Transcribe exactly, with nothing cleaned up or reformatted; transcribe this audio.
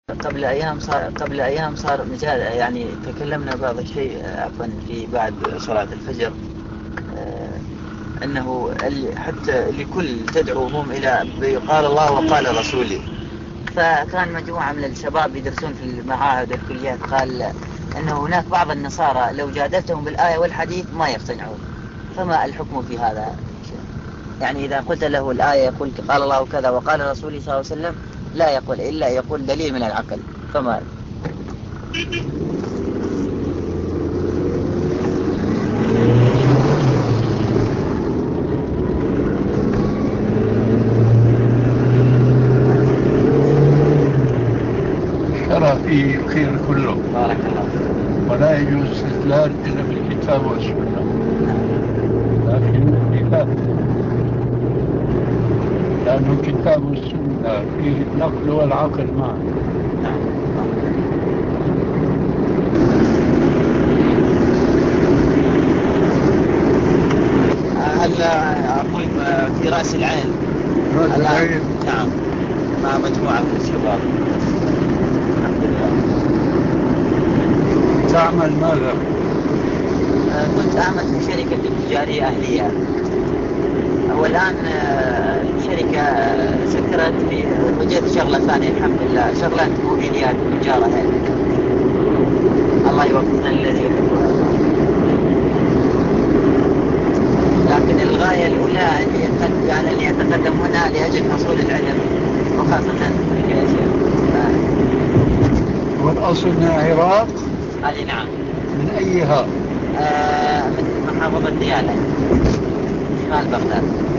قبل أيام صار قبل أيام صار مجال، يعني تكلمنا بعض الشيء عفوا في بعد صلاة الفجر، آه، أنه حتى لكل تدعوهم إلى قال الله وقال رسوله. فكان مجموعة من الشباب يدرسون في المعاهد والكليات قال أنه هناك بعض النصارى لو جادلتهم بالآية والحديث ما يقتنعون، فما الحكم في هذا؟ يعني إذا قلت له الآية يقول قال الله كذا وقال رسوله صلى الله عليه وسلم، لا يقول إلا يقول دليل من العقل، فما ترى فيه الخير كله. بارك الله. ولا يجوز الاستدلال إلا بالكتاب والسنة، لكن بخلاف، لأنه الكتاب والسنة فيه النقل والعقل معا. هل أقول في رأس العين؟ رأس العين نعم، مع مجموعة من الشباب. الحمد لله. تعمل ماذا؟ كنت أعمل في شركة تجارية أهلية، والآن شركة سكرت في وجدت شغلة ثانية الحمد لله، شغلات موبيليات وتجارة هذه. الله يوفقنا الذي يحبنا. لكن الغاية الأولى يعني اللي يتقدم هنا لأجل حصول العلم، وخاصة في الأشياء. والأصل من العراق؟ هذه نعم. من أيها؟ آه من محافظة ديالى، شمال بغداد.